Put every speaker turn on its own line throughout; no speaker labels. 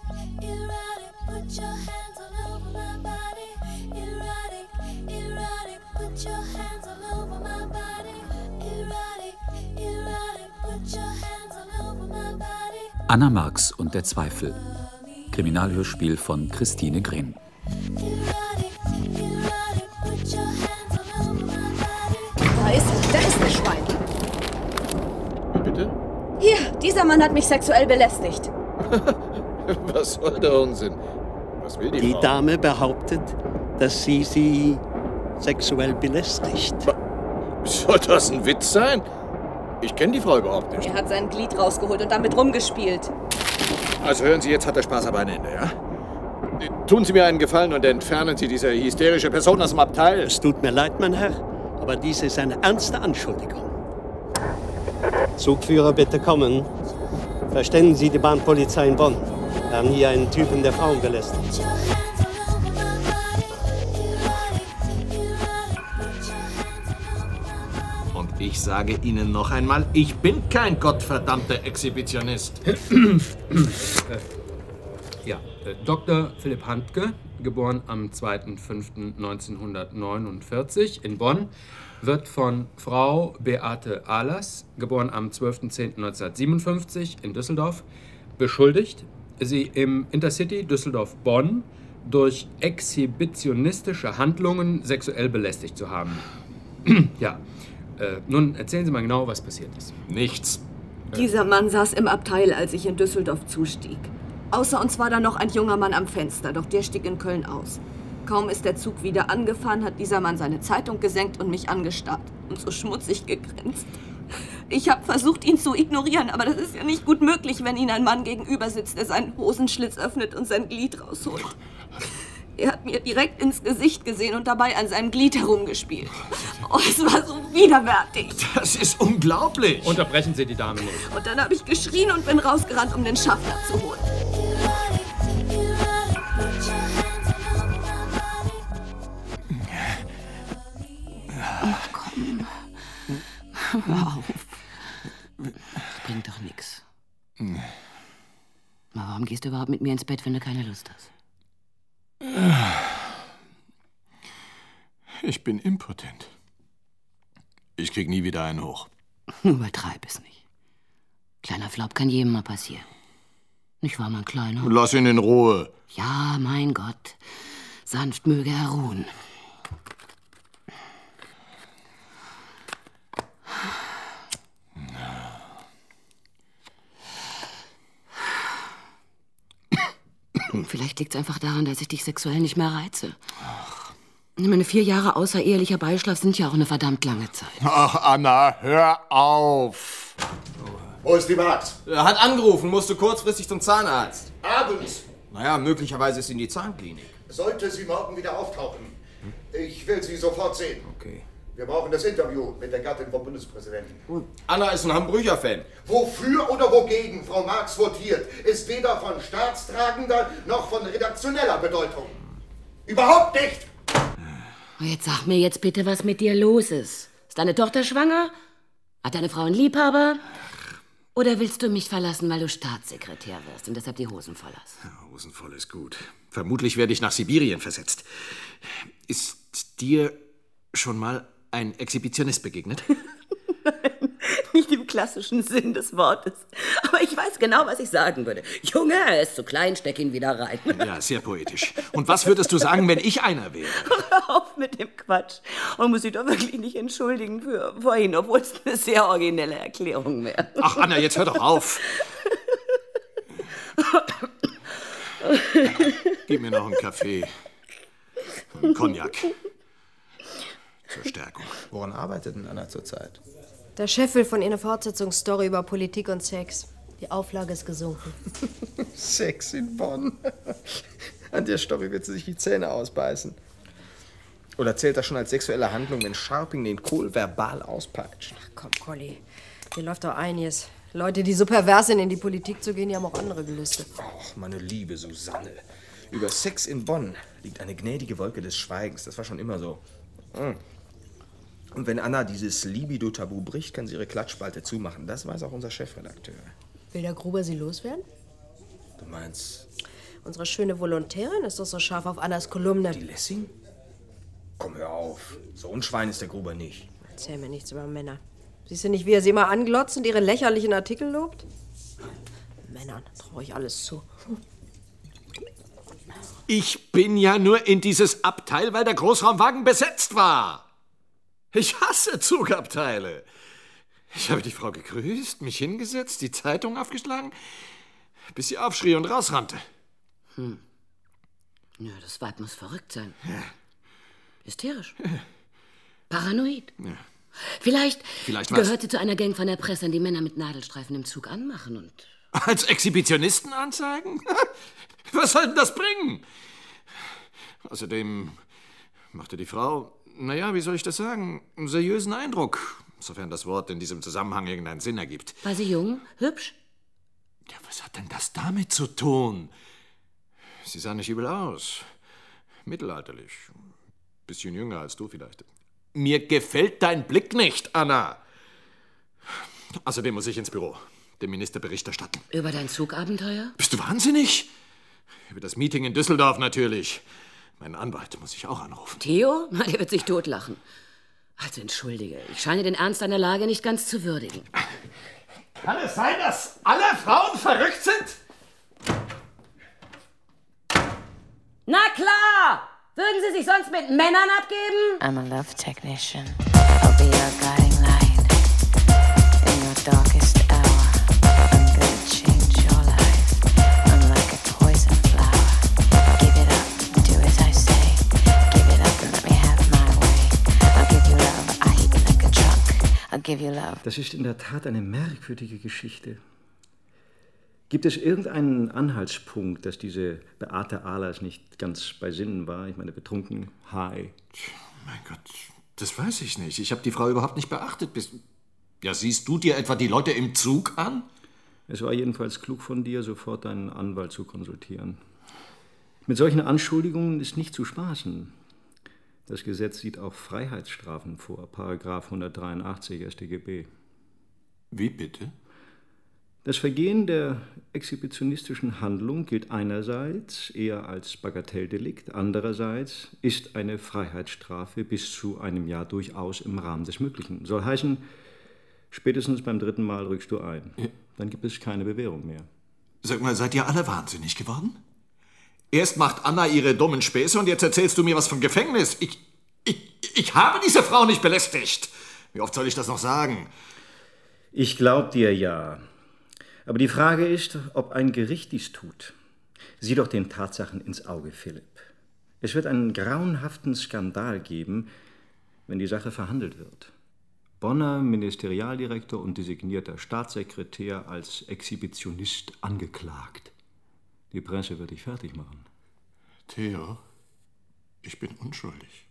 erotic, put your hands all over my body. Erotic, erotic, put your hands all over my body. Erotic, erotic, put your hands all over my body.
Anna Marx und der Zweifel. Kriminalhörspiel von Christine Green.
Da ist das Schwein.
Bitte?
Hier, dieser Mann hat mich sexuell belästigt.
Was soll der Unsinn? Was will die Frau?
Die Dame behauptet, dass sie sexuell belästigt.
Soll das ein Witz sein? Ich kenne die Frau überhaupt nicht.
Er hat sein Glied rausgeholt und damit rumgespielt.
Also hören Sie, jetzt hat der Spaß aber ein Ende, ja? Tun Sie mir einen Gefallen und entfernen Sie diese hysterische Person aus dem Abteil.
Es tut mir leid, mein Herr, aber dies ist eine ernste Anschuldigung. Zugführer, bitte kommen. Verständigen Sie die Bahnpolizei in Bonn. Wir haben hier einen Typen, der Frauen belästigt.
Und ich sage Ihnen noch einmal, ich bin kein gottverdammter Exhibitionist.
Ja, Dr. Philipp Handke, geboren am 2.5.1949 in Bonn, wird von Frau Beate Ahlers, geboren am 12.10.1957 in Düsseldorf, beschuldigt, sie im Intercity Düsseldorf-Bonn durch exhibitionistische Handlungen sexuell belästigt zu haben. Ja, nun erzählen Sie mal genau, was passiert ist.
Nichts.
Dieser Mann saß im Abteil, als ich in Düsseldorf zustieg. Außer uns war da noch ein junger Mann am Fenster, doch der stieg in Köln aus. Kaum ist der Zug wieder angefahren, hat dieser Mann seine Zeitung gesenkt und mich angestarrt und so schmutzig gegrinst. Ich habe versucht, ihn zu ignorieren, aber das ist ja nicht gut möglich, wenn Ihnen ein Mann gegenüber sitzt, der seinen Hosenschlitz öffnet und sein Glied rausholt. Er hat mir direkt ins Gesicht gesehen und dabei an seinem Glied herumgespielt. Oh, es war so widerwärtig.
Das ist unglaublich.
Unterbrechen Sie die Dame nicht.
Und dann habe ich geschrien und bin rausgerannt, um den Schaffner zu holen.
Ach, komm. Hör auf. Das bringt doch nichts. Warum gehst du überhaupt mit mir ins Bett, wenn du keine Lust hast?
Ich bin impotent. Ich krieg nie wieder einen hoch.
Übertreib es nicht. Kleiner Flop kann jedem mal passieren. Nicht wahr, mein Kleiner?
Lass ihn in Ruhe.
Ja, mein Gott. Sanft möge er ruhen. Vielleicht liegt es einfach daran, dass ich dich sexuell nicht mehr reize. Meine 4 Jahre außerehelicher Beischlaf sind ja auch eine verdammt lange Zeit.
Ach, Anna, hör auf.
Wo ist die Marx?
Er hat angerufen, musste kurzfristig zum Zahnarzt.
Abends.
Naja, möglicherweise ist sie in die Zahnklinik.
Sollte sie morgen wieder auftauchen. Ich will sie sofort sehen.
Okay.
Wir brauchen das Interview mit der Gattin vom Bundespräsidenten.
Anna ist ein Hamburger-Fan.
Wofür oder wogegen Frau Marx votiert, ist weder von staatstragender noch von redaktioneller Bedeutung. Überhaupt nicht!
Jetzt sag mir jetzt bitte, was mit dir los ist. Ist deine Tochter schwanger? Hat deine Frau einen Liebhaber? Oder willst du mich verlassen, weil du Staatssekretär wirst und deshalb die Hosen voll hast?
Ja, Hosen voll ist gut. Vermutlich werde ich nach Sibirien versetzt. Ist dir schon mal ein Exhibitionist begegnet?
Nicht im klassischen Sinn des Wortes. Aber ich weiß genau, was ich sagen würde. Junge, er ist zu klein, steck ihn wieder rein.
Ja, sehr poetisch. Und was würdest du sagen, wenn ich einer wäre?
Hör auf mit dem Quatsch. Man muss sich doch wirklich nicht entschuldigen für vorhin, obwohl es eine sehr originelle Erklärung wäre.
Ach, Anna, jetzt hör doch auf. Gib mir noch einen Kaffee. Einen Cognac. Zur Stärkung.
Woran arbeitet denn Anna zurzeit?
Der Chef will von ihr eine Fortsetzungsstory über Politik und Sex. Die Auflage ist gesunken.
Sex in Bonn. An der Story wird sie sich die Zähne ausbeißen. Oder zählt das schon als sexuelle Handlung, wenn Scharping den Kohl verbal auspeitscht?
Ach komm, Colli. Hier läuft doch einiges. Leute, die so pervers sind, in die Politik zu gehen, die haben auch andere Gelüste.
Ach, meine liebe Susanne. Über Sex in Bonn liegt eine gnädige Wolke des Schweigens. Das war schon immer so. Und wenn Anna dieses Libido-Tabu bricht, kann sie ihre Klatschspalte zumachen. Das weiß auch unser Chefredakteur.
Will der Gruber sie loswerden?
Du meinst?
Unsere schöne Volontärin ist doch so scharf auf Annas Kolumne.
Die Lessing? Komm, hör auf. So ein Schwein ist der Gruber nicht.
Erzähl mir nichts über Männer. Siehst du nicht, wie er sie immer anglotzt und ihre lächerlichen Artikel lobt? Männern traue ich alles zu.
Ich bin ja nur in dieses Abteil, weil der Großraumwagen besetzt war. Ich hasse Zugabteile. Ich habe die Frau gegrüßt, mich hingesetzt, die Zeitung aufgeschlagen, bis sie aufschrie und rausrannte.
Ja, das Weib muss verrückt sein. Ja. Hysterisch. Ja. Paranoid. Ja. Vielleicht gehört sie zu einer Gang von Erpressern, die Männer mit Nadelstreifen im Zug anmachen und...
Als Exhibitionisten anzeigen? Was soll denn das bringen? Außerdem machte die Frau, naja, wie soll ich das sagen, einen seriösen Eindruck, sofern das Wort in diesem Zusammenhang irgendeinen Sinn ergibt.
War sie jung, hübsch?
Ja, was hat denn das damit zu tun? Sie sah nicht übel aus. Mittelalterlich. Bisschen jünger als du vielleicht. Mir gefällt dein Blick nicht, Anna. Außerdem muss ich ins Büro. Dem Minister Bericht erstatten.
Über dein Zugabenteuer?
Bist du wahnsinnig? Über das Meeting in Düsseldorf natürlich. Meinen Anwalt muss ich auch anrufen.
Theo? Der wird sich totlachen. Also entschuldige, ich scheine den Ernst deiner Lage nicht ganz zu würdigen.
Kann es sein, dass alle Frauen verrückt sind?
Na klar! Würden Sie sich sonst mit Männern abgeben?
I'm a love technician. I'll be your guiding light in your darkest hour. I'm gonna change your life. I'm like a poison flower. Give it up, do as I say. Give it up and let me have my way. I'll give you love, I heat like a truck. I'll give you love.
Das ist in der Tat eine merkwürdige Geschichte. Gibt es irgendeinen Anhaltspunkt, dass diese Beate Ahlers nicht ganz bei Sinnen war? Ich meine, betrunken, high.
Mein Gott, das weiß ich nicht. Ich habe die Frau überhaupt nicht beachtet. Ja, siehst du dir etwa die Leute im Zug an?
Es war jedenfalls klug von dir, sofort deinen Anwalt zu konsultieren. Mit solchen Anschuldigungen ist nicht zu spaßen. Das Gesetz sieht auch Freiheitsstrafen vor, Paragraph 183 StGB.
Wie bitte?
Das Vergehen der exhibitionistischen Handlung gilt einerseits eher als Bagatelldelikt, andererseits ist eine Freiheitsstrafe bis zu einem Jahr durchaus im Rahmen des Möglichen. Soll heißen, spätestens beim 3. Mal rückst du ein. Ja. Dann gibt es keine Bewährung mehr.
Sag mal, seid ihr alle wahnsinnig geworden? Erst macht Anna ihre dummen Späße und jetzt erzählst du mir was vom Gefängnis. Ich habe diese Frau nicht belästigt. Wie oft soll ich das noch sagen?
Ich glaub dir ja. Aber die Frage ist, ob ein Gericht dies tut. Sieh doch den Tatsachen ins Auge, Philipp. Es wird einen grauenhaften Skandal geben, wenn die Sache verhandelt wird. Bonner Ministerialdirektor und designierter Staatssekretär als Exhibitionist angeklagt. Die Presse wird dich fertig machen.
Theo, ich bin unschuldig.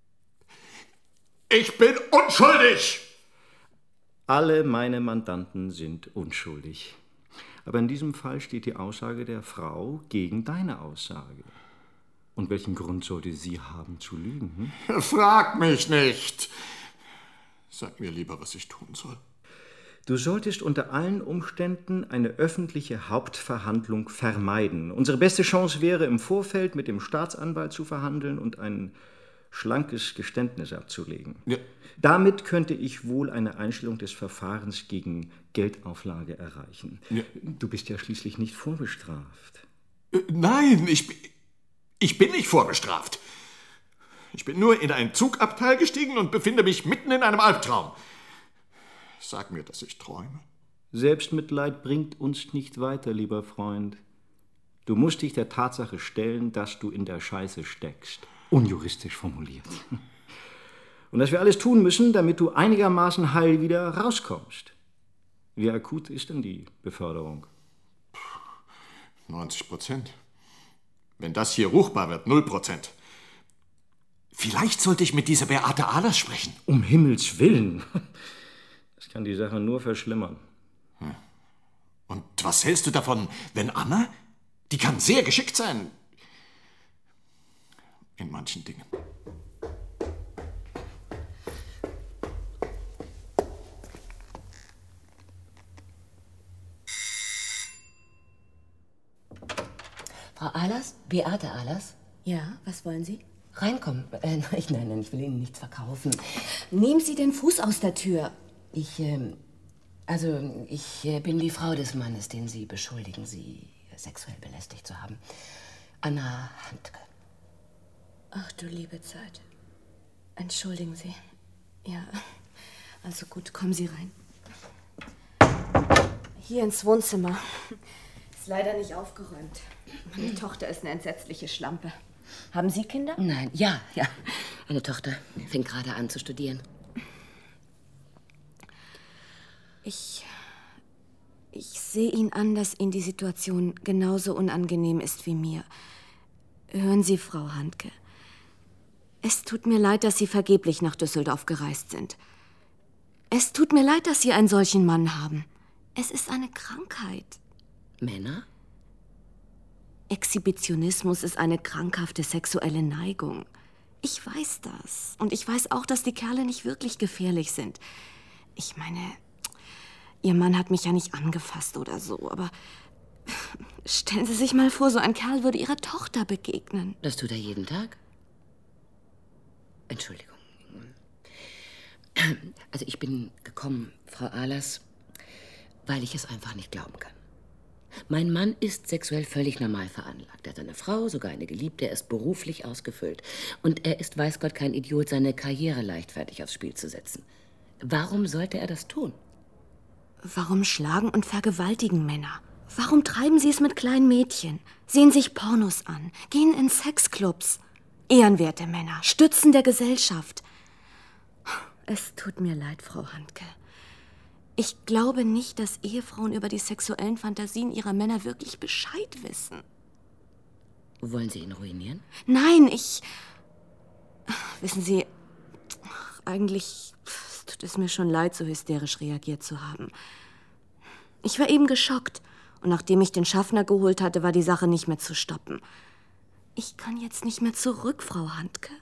Ich bin unschuldig!
Alle meine Mandanten sind unschuldig. Aber in diesem Fall steht die Aussage der Frau gegen deine Aussage. Und welchen Grund sollte sie haben zu lügen?
Frag mich nicht. Sag mir lieber, was ich tun soll.
Du solltest unter allen Umständen eine öffentliche Hauptverhandlung vermeiden. Unsere beste Chance wäre, im Vorfeld mit dem Staatsanwalt zu verhandeln und ein schlankes Geständnis abzulegen. Ja. Damit könnte ich wohl eine Einstellung des Verfahrens gegen Geldauflage erreichen. Ja. Du bist ja schließlich nicht vorbestraft.
Nein, ich bin nicht vorbestraft. Ich bin nur in ein Zugabteil gestiegen und befinde mich mitten in einem Albtraum. Sag mir, dass ich träume.
Selbstmitleid bringt uns nicht weiter, lieber Freund. Du musst dich der Tatsache stellen, dass du in der Scheiße steckst. Unjuristisch formuliert. Und dass wir alles tun müssen, damit du einigermaßen heil wieder rauskommst. Wie akut ist denn die Beförderung?
90%. Wenn das hier ruchbar wird, 0%. Vielleicht sollte ich mit dieser Beate Ahlers sprechen.
Um Himmels Willen. Das kann die Sache nur verschlimmern.
Und was hältst du davon, wenn Anna, die kann sehr geschickt sein, in manchen Dingen.
Frau Ahlers? Beate Ahlers?
Ja, was wollen Sie?
Reinkommen. Nein, ich will Ihnen nichts verkaufen.
Nehmen Sie den Fuß aus der Tür.
Ich bin die Frau des Mannes, den Sie beschuldigen, Sie sexuell belästigt zu haben. Anna Handke.
Ach du liebe Zeit. Entschuldigen Sie. Ja, also gut, kommen Sie rein. Hier ins Wohnzimmer.
Ist leider nicht aufgeräumt. Meine Tochter ist eine entsetzliche Schlampe. Haben Sie Kinder?
Nein, ja. Eine Tochter fängt gerade an zu studieren.
Ich sehe ihn an, dass Ihnen die Situation genauso unangenehm ist wie mir. Hören Sie, Frau Handke. Es tut mir leid, dass Sie vergeblich nach Düsseldorf gereist sind. Es tut mir leid, dass Sie einen solchen Mann haben. Es ist eine Krankheit.
Männer?
Exhibitionismus ist eine krankhafte sexuelle Neigung. Ich weiß das. Und ich weiß auch, dass die Kerle nicht wirklich gefährlich sind. Ich meine, Ihr Mann hat mich ja nicht angefasst oder so, aber stellen Sie sich mal vor, so ein Kerl würde Ihrer Tochter begegnen.
Das tut er jeden Tag? Entschuldigung. Also ich bin gekommen, Frau Ahlers, weil ich es einfach nicht glauben kann. Mein Mann ist sexuell völlig normal veranlagt. Er hat eine Frau, sogar eine Geliebte, er ist beruflich ausgefüllt. Und er ist, weiß Gott, kein Idiot, seine Karriere leichtfertig aufs Spiel zu setzen. Warum sollte er das tun?
Warum schlagen und vergewaltigen Männer? Warum treiben sie es mit kleinen Mädchen? Sehen sich Pornos an, gehen in Sexclubs. Ehrenwerte Männer, Stützen der Gesellschaft. Es tut mir leid, Frau Handke. Ich glaube nicht, dass Ehefrauen über die sexuellen Fantasien ihrer Männer wirklich Bescheid wissen.
Wollen Sie ihn ruinieren?
Nein, wissen Sie, eigentlich tut es mir schon leid, so hysterisch reagiert zu haben. Ich war eben geschockt. Und nachdem ich den Schaffner geholt hatte, war die Sache nicht mehr zu stoppen. Ich kann jetzt nicht mehr zurück, Frau Handke.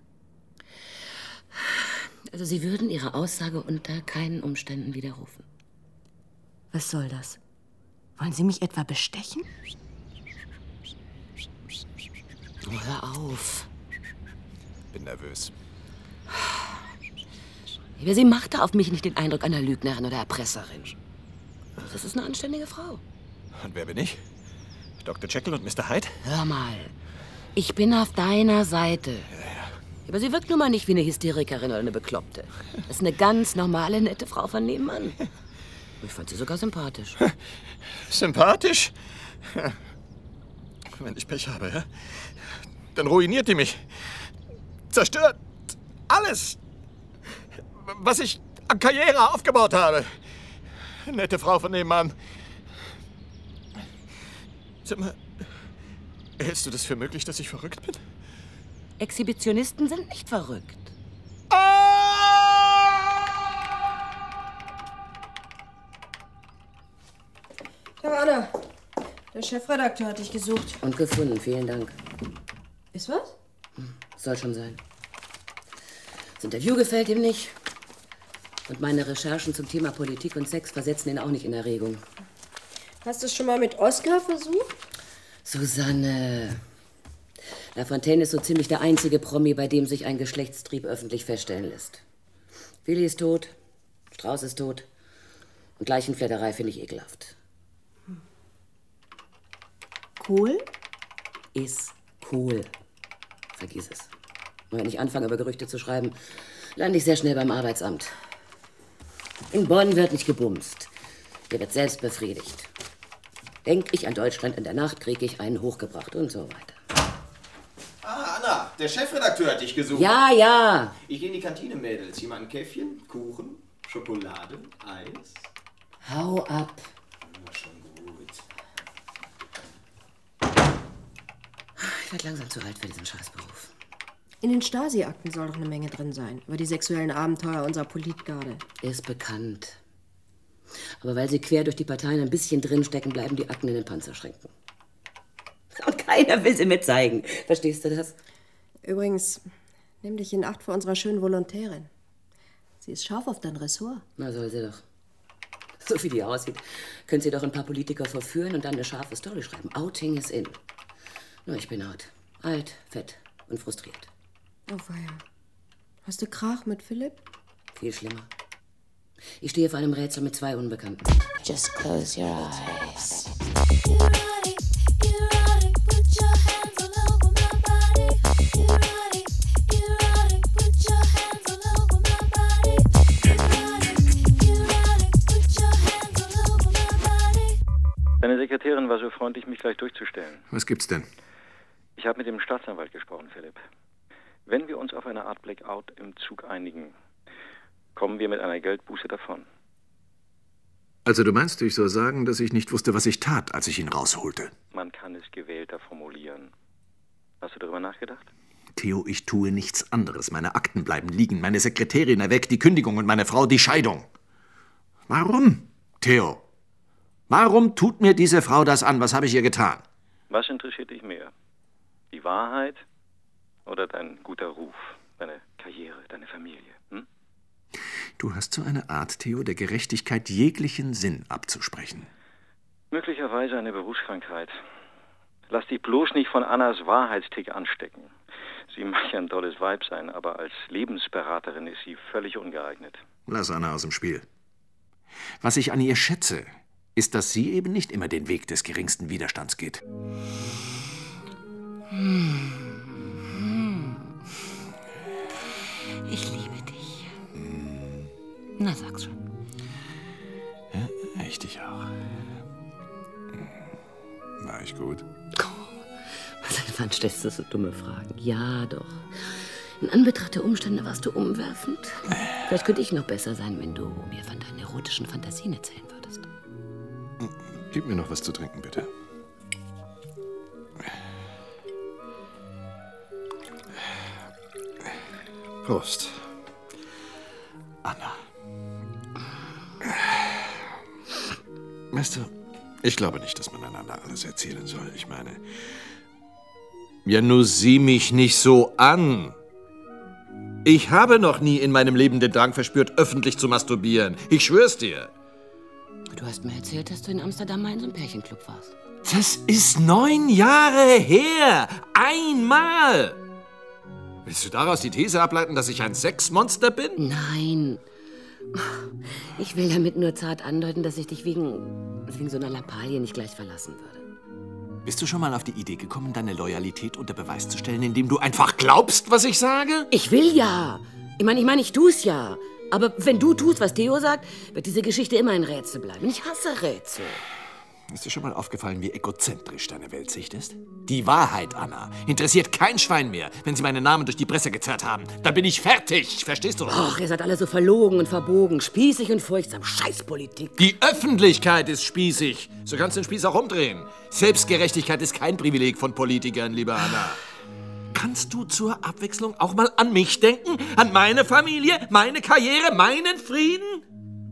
Also Sie würden Ihre Aussage unter keinen Umständen widerrufen.
Was soll das? Wollen Sie mich etwa bestechen?
Oh, hör auf.
Bin nervös.
Aber sie machte auf mich nicht den Eindruck einer Lügnerin oder Erpresserin. Das ist eine anständige Frau.
Und wer bin ich? Dr. Jekyll und Mr. Hyde?
Hör mal, ich bin auf deiner Seite. Aber sie wirkt nun mal nicht wie eine Hysterikerin oder eine Bekloppte. Das ist eine ganz normale, nette Frau von nebenan. Ich fand sie sogar sympathisch.
Sympathisch? Wenn ich Pech habe, ja? Dann ruiniert die mich. Zerstört alles, was ich an Karriere aufgebaut habe. Nette Frau von nebenan. Sag mal, hältst du das für möglich, dass ich verrückt bin?
Exhibitionisten sind nicht verrückt.
Tag, Anna. Der Chefredakteur hat dich gesucht.
Und gefunden, vielen Dank.
Ist was?
Soll schon sein. Das Interview gefällt ihm nicht. Und meine Recherchen zum Thema Politik und Sex versetzen ihn auch nicht in Erregung.
Hast du es schon mal mit Oskar versucht?
Susanne. Lafontaine ist so ziemlich der einzige Promi, bei dem sich ein Geschlechtstrieb öffentlich feststellen lässt. Willi ist tot, Strauß ist tot. Und Leichenflatterei finde ich ekelhaft.
Kohl?
Ist cool. Vergiss es. Und wenn ich anfange, über Gerüchte zu schreiben, lande ich sehr schnell beim Arbeitsamt. In Bonn wird nicht gebumst. Hier wird selbst befriedigt. Denk ich an Deutschland in der Nacht, kriege ich einen hochgebracht und so weiter.
Ah, Anna, der Chefredakteur hat dich gesucht.
Ja, ja.
Ich gehe in die Kantine, Mädels. Hier mal ein Käffchen, Kuchen, Schokolade, Eis.
Hau ab.
Na, schon gut.
Ich werde langsam zu alt für diesen Scheißberuf.
In den Stasi-Akten soll doch eine Menge drin sein. Über die sexuellen Abenteuer unserer Politgarde.
Ist bekannt. Aber weil sie quer durch die Parteien ein bisschen drinstecken, bleiben die Akten in den Panzerschränken. Und keiner will sie mir zeigen. Verstehst du das?
Übrigens, nimm dich in Acht vor unserer schönen Volontärin. Sie ist scharf auf dein Ressort.
Na, soll sie doch. So wie die aussieht, können sie doch ein paar Politiker verführen und dann eine scharfe Story schreiben. Outing is in. Nur ich bin out. Alt, fett und frustriert.
Oh weia. Hast du Krach mit Philipp?
Viel schlimmer. Ich stehe vor einem Rätsel mit 2 Unbekannten.
Just close your eyes.
Deine Sekretärin war so freundlich, mich gleich durchzustellen.
Was gibt's denn?
Ich habe mit dem Staatsanwalt gesprochen, Philipp. Wenn wir uns auf eine Art Blackout im Zug einigen, kommen wir mit einer Geldbuße davon.
Also du meinst, ich soll sagen, dass ich nicht wusste, was ich tat, als ich ihn rausholte?
Man kann es gewählter formulieren. Hast du darüber nachgedacht?
Theo, ich tue nichts anderes. Meine Akten bleiben liegen, meine Sekretärin erwägt die Kündigung und meine Frau die Scheidung. Warum, Theo? Warum tut mir diese Frau das an? Was habe ich ihr getan?
Was interessiert dich mehr? Die Wahrheit oder dein guter Ruf, deine Karriere, deine Familie? Hm?
Du hast so eine Art, Theo, der Gerechtigkeit jeglichen Sinn abzusprechen.
Möglicherweise eine Berufskrankheit. Lass dich bloß nicht von Annas Wahrheitstick anstecken. Sie mag ja ein tolles Weib sein, aber als Lebensberaterin ist sie völlig ungeeignet.
Lass Anna aus dem Spiel. Was ich an ihr schätze, ist, dass sie eben nicht immer den Weg des geringsten Widerstands geht.
Ich liebe dich. Na, sag's schon.
Ja, ich dich auch. War ich gut?
Wann stellst du so dumme Fragen? Ja, doch. In Anbetracht der Umstände warst du umwerfend. Vielleicht könnte ich noch besser sein, wenn du mir von deinen erotischen Fantasien erzählen würdest.
Gib mir noch was zu trinken, bitte. Prost. Anna. Weißt du, ich glaube nicht, dass man einander alles erzählen soll. Ich meine... Ja, nur sieh mich nicht so an. Ich habe noch nie in meinem Leben den Drang verspürt, öffentlich zu masturbieren. Ich schwör's dir.
Du hast mir erzählt, dass du in Amsterdam mal in so einem Pärchenclub warst.
Das ist 9 Jahre her. Einmal. Willst du daraus die These ableiten, dass ich ein Sexmonster bin?
Nein. Ich will damit nur zart andeuten, dass ich dich wegen so einer Lappalie nicht gleich verlassen würde.
Bist du schon mal auf die Idee gekommen, deine Loyalität unter Beweis zu stellen, indem du einfach glaubst, was ich sage?
Ich will ja. Ich tu's ja. Aber wenn du tust, was Theo sagt, wird diese Geschichte immer ein Rätsel bleiben. Ich hasse Rätsel.
Ist dir schon mal aufgefallen, wie egozentrisch deine Weltsicht ist? Die Wahrheit, Anna, interessiert kein Schwein mehr, wenn sie meinen Namen durch die Presse gezerrt haben. Dann bin ich fertig, verstehst du doch?
Och, ihr seid alle so verlogen und verbogen, spießig und furchtsam. Scheißpolitik.
Die Öffentlichkeit ist spießig. So kannst du den Spieß auch umdrehen. Selbstgerechtigkeit ist kein Privileg von Politikern, liebe Anna. Kannst du zur Abwechslung auch mal an mich denken? An meine Familie, meine Karriere, meinen Frieden?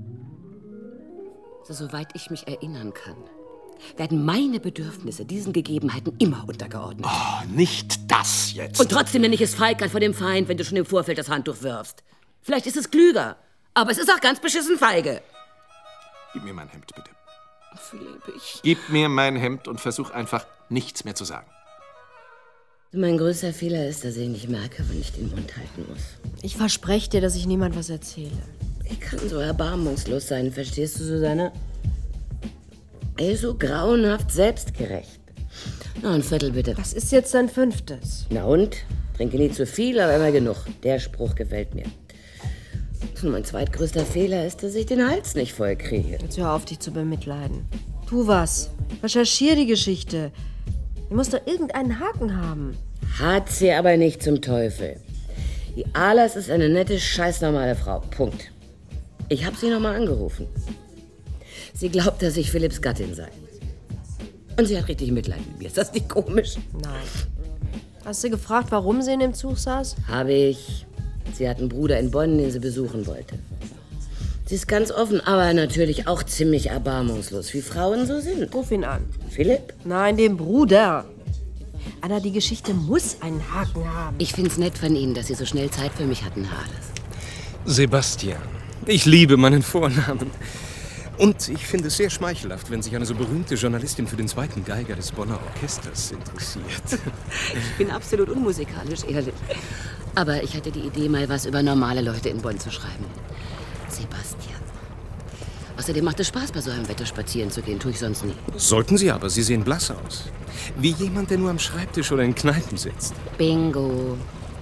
Soweit ich mich erinnern kann, werden meine Bedürfnisse diesen Gegebenheiten immer untergeordnet.
Oh, nicht das jetzt.
Und trotzdem nenne ich es Feigheit vor dem Feind, wenn du schon im Vorfeld das Handtuch wirfst. Vielleicht ist es klüger, aber es ist auch ganz beschissen feige.
Gib mir mein Hemd, bitte.
Philipp,
Gib mir mein Hemd und versuch einfach, nichts mehr zu sagen.
Mein größter Fehler ist, dass ich nicht merke, wann ich den Mund halten muss.
Ich verspreche dir, dass ich niemand was erzähle.
Er kann so erbarmungslos sein, verstehst du, Susanne? Er ist so grauenhaft selbstgerecht. Na, ein Viertel bitte.
Das ist jetzt dein 5.
Na und? Trinke nie zu viel, aber immer genug. Der Spruch gefällt mir. Und mein zweitgrößter Fehler ist, dass ich den Hals nicht voll kriege.
Jetzt hör auf, dich zu bemitleiden. Tu was. Recherchier die Geschichte. Die muss doch irgendeinen Haken haben.
Hat sie aber nicht, zum Teufel. Die Ahlers ist eine nette, scheißnormale Frau. Punkt. Ich habe sie nochmal angerufen. Sie glaubt, dass ich Philipps Gattin sei. Und sie hat richtig Mitleid mit mir. Ist das nicht komisch?
Nein. Hast du gefragt, warum sie in dem Zug saß?
Habe ich. Sie hat einen Bruder in Bonn, den sie besuchen wollte. Sie ist ganz offen, aber natürlich auch ziemlich erbarmungslos, wie Frauen so sind.
Ruf ihn an.
Philipp?
Nein, den Bruder. Anna, die Geschichte muss einen Haken haben.
Ich find's nett von Ihnen, dass Sie so schnell Zeit für mich hatten, Hades.
Sebastian. Ich liebe meinen Vornamen.
Und ich finde es sehr schmeichelhaft, wenn sich eine so berühmte Journalistin für den zweiten Geiger des Bonner Orchesters interessiert.
Ich bin absolut unmusikalisch, ehrlich. Aber ich hatte die Idee, mal was über normale Leute in Bonn zu schreiben. Sebastian. Außerdem macht es Spaß, bei so einem Wetter spazieren zu gehen. Tue ich sonst nie.
Sollten Sie aber, Sie sehen blass aus. Wie jemand, der nur am Schreibtisch oder in Kneipen sitzt.
Bingo.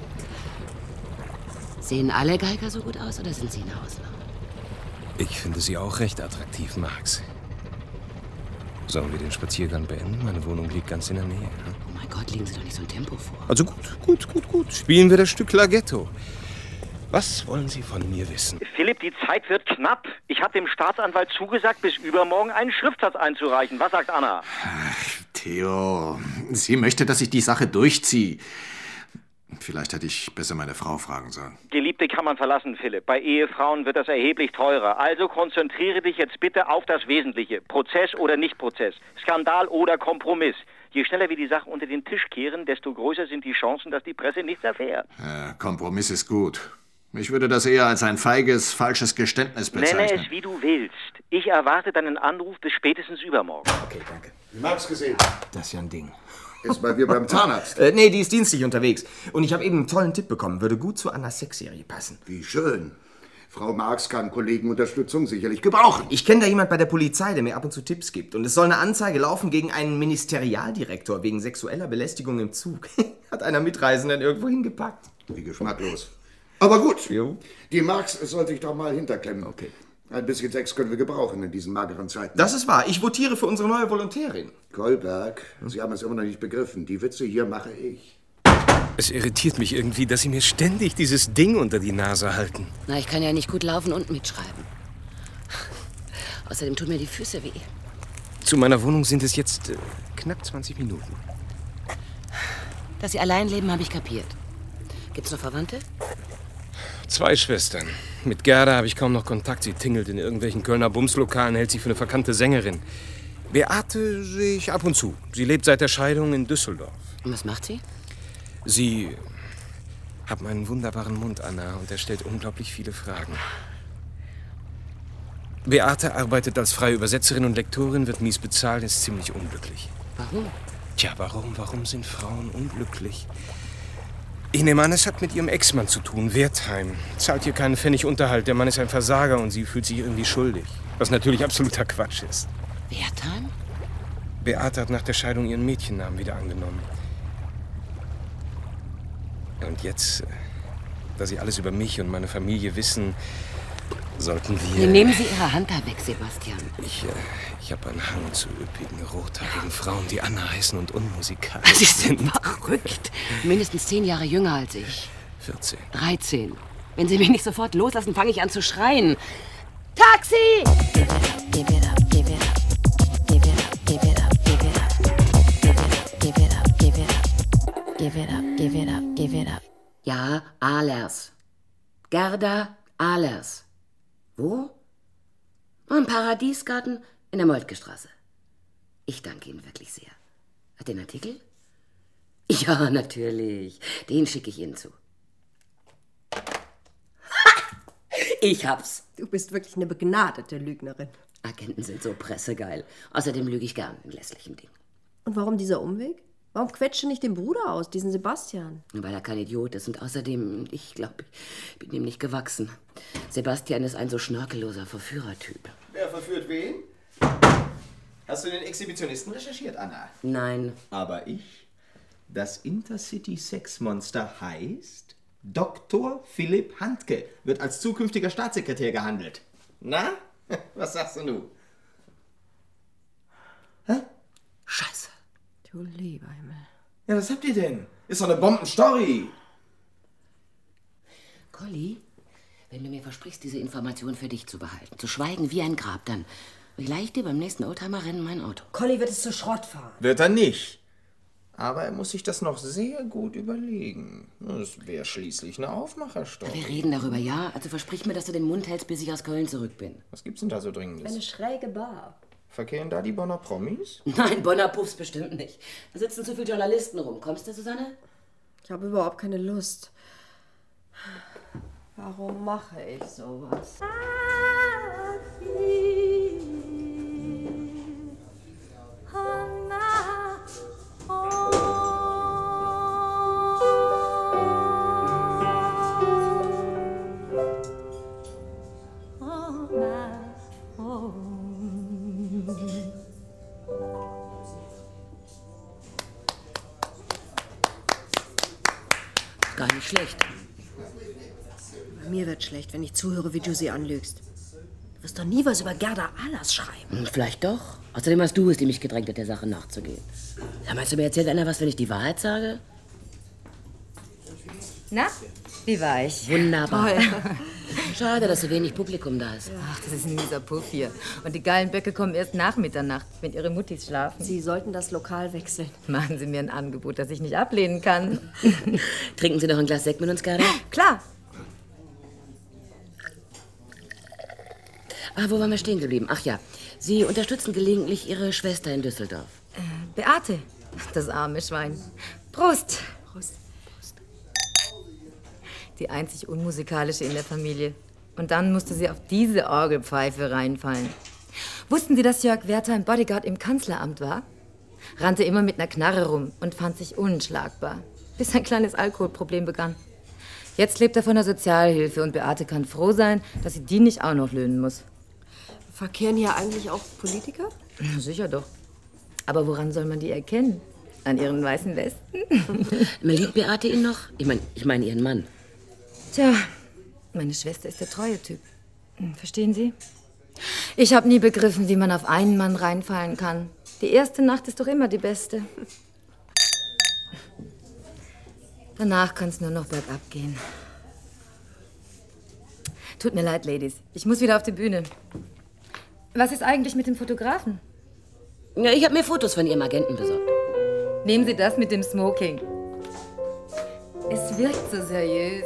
Sehen alle Geiger so gut aus oder sind Sie eine Ausnahme?
Ich finde Sie auch recht attraktiv, Max. Sollen wir den Spaziergang beenden? Meine Wohnung liegt ganz in der Nähe.
Oh mein Gott, legen Sie doch nicht so ein Tempo vor.
Also gut. Spielen wir das Stück Laghetto. Was wollen Sie von mir wissen?
Philipp, die Zeit wird knapp. Ich habe dem Staatsanwalt zugesagt, bis übermorgen einen Schriftsatz einzureichen. Was sagt Anna?
Theo, sie möchte, dass ich die Sache durchziehe. Vielleicht hätte ich besser meine Frau fragen sollen.
Geliebte kann man verlassen, Philipp. Bei Ehefrauen wird das erheblich teurer. Also konzentriere dich jetzt bitte auf das Wesentliche. Prozess oder Nicht-Prozess. Skandal oder Kompromiss. Je schneller wir die Sache unter den Tisch kehren, desto größer sind die Chancen, dass die Presse nichts erfährt.
Kompromiss ist gut. Ich würde das eher als ein feiges, falsches Geständnis bezeichnen.
Nenne es, wie du willst. Ich erwarte deinen Anruf bis spätestens übermorgen.
Okay, danke.
Max gesehen.
Das ist ja ein Ding.
Ist mal wir beim Zahnarzt.
Nee, die ist dienstlich unterwegs. Und ich habe eben einen tollen Tipp bekommen. Würde gut zu Annas Sexserie passen.
Wie schön. Frau Marx kann Kollegenunterstützung sicherlich gebrauchen.
Ich kenne da jemand bei der Polizei, der mir ab und zu Tipps gibt. Und es soll eine Anzeige laufen gegen einen Ministerialdirektor wegen sexueller Belästigung im Zug. Hat einer Mitreisenden irgendwo hingepackt.
Wie geschmacklos. Aber gut.
Jo.
Die Marx soll sich doch mal hinterklemmen. Okay. Ein bisschen Sex können wir gebrauchen in diesen mageren Zeiten.
Das ist wahr. Ich votiere für unsere neue Volontärin.
Kolberg, Sie haben es immer noch nicht begriffen. Die Witze hier mache ich.
Es irritiert mich irgendwie, dass Sie mir ständig dieses Ding unter die Nase halten.
Na, ich kann ja nicht gut laufen und mitschreiben. Außerdem tun mir die Füße weh.
Zu meiner Wohnung sind es jetzt knapp 20 Minuten.
Dass Sie allein leben, habe ich kapiert. Gibt's noch Verwandte?
2 Schwestern. Mit Gerda habe ich kaum noch Kontakt. Sie tingelt in irgendwelchen Kölner Bumslokalen, hält sich für eine verkannte Sängerin. Beate sehe ich ab und zu. Sie lebt seit der Scheidung in Düsseldorf.
Und was macht sie?
Sie hat einen wunderbaren Mund, Anna, und er stellt unglaublich viele Fragen. Beate arbeitet als freie Übersetzerin und Lektorin, wird mies bezahlt, ist ziemlich unglücklich.
Warum?
Tja, warum? Warum sind Frauen unglücklich? Ich nehme an, es hat mit ihrem Ex-Mann zu tun, Wertheim. Zahlt ihr keinen Pfennig Unterhalt, der Mann ist ein Versager und sie fühlt sich irgendwie schuldig. Was natürlich absoluter Quatsch ist.
Wertheim?
Beate hat nach der Scheidung ihren Mädchennamen wieder angenommen. Und jetzt, da sie alles über mich und meine Familie wissen, sollten wir...
Nehmen Sie Ihre Hand da weg, Sebastian.
Ich habe einen Hang zu üppigen, rothaarigen Frauen, die Anna heißen und unmusikalisch
Sie sind verrückt. Mindestens 10 Jahre jünger als ich.
14.
13. Wenn Sie mich nicht sofort loslassen, fange ich an zu schreien. Taxi!
Give it up, give it up, give it up, give it up, give it up, give it up, give it up, give it up, give it up, give it up.
Ja, Ahlers. Gerda Ahlers. Wo? Am Paradiesgarten in der Moltke-Straße. Ich danke Ihnen wirklich sehr. Hat den Artikel? Ja, natürlich. Den schicke ich Ihnen zu. Ich hab's.
Du bist wirklich eine begnadete Lügnerin.
Agenten sind so pressegeil. Außerdem lüge ich gern in lässlichen Dingen.
Und warum dieser Umweg? Warum quetscht du nicht den Bruder aus, diesen Sebastian?
Weil er kein Idiot ist und außerdem, ich glaube, ich bin ihm nicht gewachsen. Sebastian ist ein so schnörkelloser Verführertyp.
Wer verführt wen? Hast du den Exhibitionisten recherchiert, Anna?
Nein.
Aber ich? Das Intercity-Sex-Monster heißt Dr. Philipp Handke. Wird als zukünftiger Staatssekretär gehandelt. Na? Was sagst du nun? Hä?
Scheiße.
Du lieber Himmel.
Ja, was habt ihr denn? Ist doch eine Bombenstory.
Colli, wenn du mir versprichst, diese Information für dich zu behalten, zu schweigen wie ein Grab, dann leih ich dir beim nächsten Oldtimer-Rennen mein Auto.
Colli wird es zu Schrott fahren.
Wird er nicht. Aber er muss sich das noch sehr gut überlegen. Das wäre schließlich eine Aufmacherstory.
Wir reden darüber, ja? Also versprich mir, dass du den Mund hältst, bis ich aus Köln zurück bin.
Was gibt's denn da so Dringendes?
Eine schräge Bar.
Verkehren da die Bonner Promis?
Nein, Bonner Puffs bestimmt nicht. Da sitzen zu viele Journalisten rum. Kommst du, Susanne?
Ich habe überhaupt keine Lust. Warum mache ich sowas?
Gar nicht schlecht.
Mir wird schlecht, wenn ich zuhöre, wie du sie anlügst. Du wirst doch nie was über Gerda Ahlers schreiben.
Vielleicht doch. Außerdem hast du es, die mich gedrängt hat, der Sache nachzugehen. Ja, meinst du, mir erzählt einer was, wenn ich die Wahrheit sage?
Na, wie war ich?
Wunderbar. Schade, dass so wenig Publikum da ist.
Ach, das ist ein mieser Puff hier. Und die geilen Böcke kommen erst nach Mitternacht, wenn ihre Muttis schlafen.
Sie sollten das Lokal wechseln.
Machen Sie mir ein Angebot, das ich nicht ablehnen kann.
Trinken Sie noch ein Glas Sekt mit uns, Gerda?
Klar.
Ah, wo waren wir stehen geblieben? Ach ja, Sie unterstützen gelegentlich Ihre Schwester in Düsseldorf.
Beate, das arme Schwein. Prost.
Prost.
Die einzig Unmusikalische in der Familie. Und dann musste sie auf diese Orgelpfeife reinfallen. Wussten Sie, dass Jörg Wertheim Bodyguard im Kanzleramt war? Rannte immer mit einer Knarre rum und fand sich unschlagbar, bis ein kleines Alkoholproblem begann. Jetzt lebt er von der Sozialhilfe und Beate kann froh sein, dass sie die nicht auch noch löhnen muss.
Verkehren hier eigentlich auch Politiker?
Sicher doch. Aber woran soll man die erkennen? An ihren weißen Westen?
Liebt Beate ihn noch? Ich meine ihren Mann.
Tja, meine Schwester ist der treue Typ. Verstehen Sie? Ich habe nie begriffen, wie man auf einen Mann reinfallen kann. Die erste Nacht ist doch immer die beste. Danach kann es nur noch bergab gehen. Tut mir leid, Ladies. Ich muss wieder auf die Bühne. Was ist eigentlich mit dem Fotografen?
Ja, ich habe mir Fotos von Ihrem Agenten besorgt.
Nehmen Sie das mit dem Smoking. Es wirkt so seriös.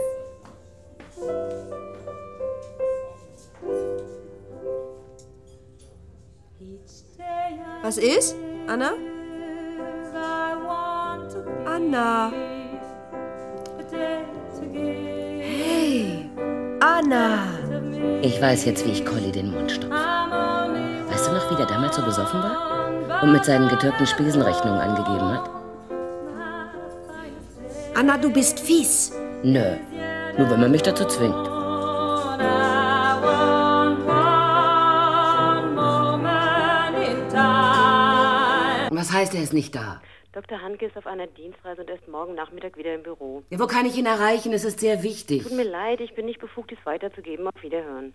Was ist, Anna? Anna. Hey, Anna.
Ich weiß jetzt, wie ich Colli den Mund stopfe. Weißt du noch, wie der damals so besoffen war? Und mit seinen getürkten Spesenrechnungen angegeben hat?
Anna, du bist fies.
Nö, nur wenn man mich dazu zwingt. Was heißt, er ist nicht da?
Dr. Hanke ist auf einer Dienstreise und ist morgen Nachmittag wieder im Büro.
Ja, wo kann ich ihn erreichen? Es ist sehr wichtig.
Tut mir leid, ich bin nicht befugt, dies weiterzugeben. Auf Wiederhören.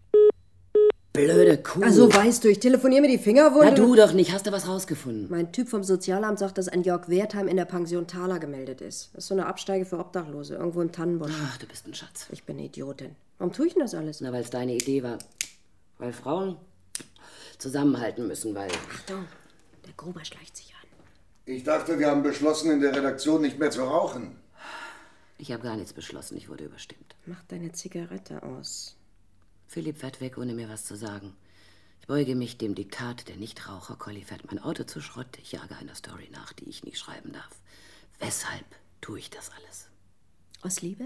Blöde Kuh.
Also weißt du, ich telefoniere mir die Fingerwunde.
Na du doch nicht, hast du was rausgefunden?
Mein Typ vom Sozialamt sagt, dass ein Jörg Wertheim in der Pension Thaler gemeldet ist. Das ist so eine Absteige für Obdachlose, irgendwo im Tannenbusch.
Ach, du bist ein Schatz.
Ich bin eine Idiotin. Warum tue ich denn das alles?
Na, weil es deine Idee war. Weil Frauen zusammenhalten müssen, weil...
Achtung, der Gruber schleicht sich an.
Ich dachte, wir haben beschlossen, in der Redaktion nicht mehr zu rauchen.
Ich habe gar nichts beschlossen, ich wurde überstimmt.
Mach deine Zigarette aus.
Philipp fährt weg, ohne mir was zu sagen. Ich beuge mich dem Diktat der Nichtraucher. Colli fährt mein Auto zu Schrott. Ich jage einer Story nach, die ich nicht schreiben darf. Weshalb tue ich das alles?
Aus Liebe?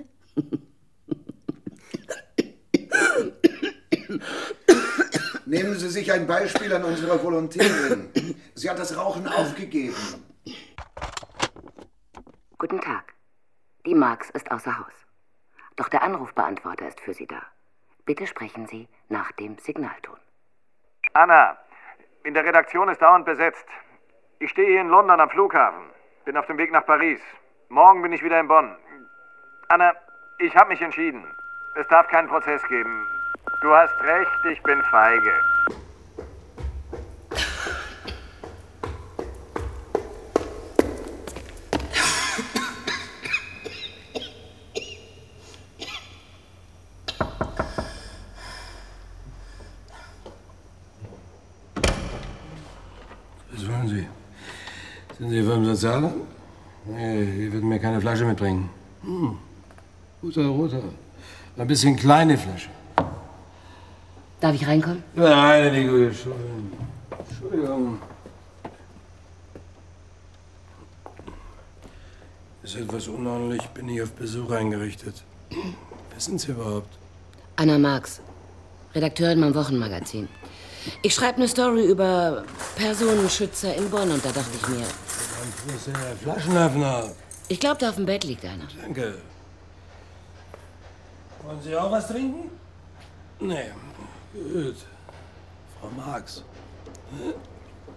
Nehmen Sie sich ein Beispiel an unserer Volontärin. Sie hat das Rauchen aufgegeben.
Guten Tag. Die Marx ist außer Haus. Doch der Anrufbeantworter ist für Sie da. Bitte sprechen Sie nach dem Signalton.
Anna, in der Redaktion ist dauernd besetzt. Ich stehe hier in London am Flughafen. Bin auf dem Weg nach Paris. Morgen bin ich wieder in Bonn. Anna, ich habe mich entschieden. Es darf keinen Prozess geben. Du hast recht, ich bin feige.
Was wollen Sie? Sind Sie vom Sozialamt? Nee, die würden mir keine Flasche mitbringen. Guter Roter. Ein bisschen kleine Flasche.
Darf ich reinkommen?
Nein, die Güte. Entschuldigung. Ist etwas unordentlich. Bin ich auf Besuch eingerichtet. Wer sind Sie überhaupt?
Anna Marx, Redakteurin beim Wochenmagazin. Ich schreibe eine Story über Personenschützer in Bonn und da dachte ich mir...
Wo ist denn der Flaschenöffner?
Ich glaube, da auf dem Bett liegt einer.
Danke. Wollen Sie auch was trinken? Nee. Gut. Frau Marx.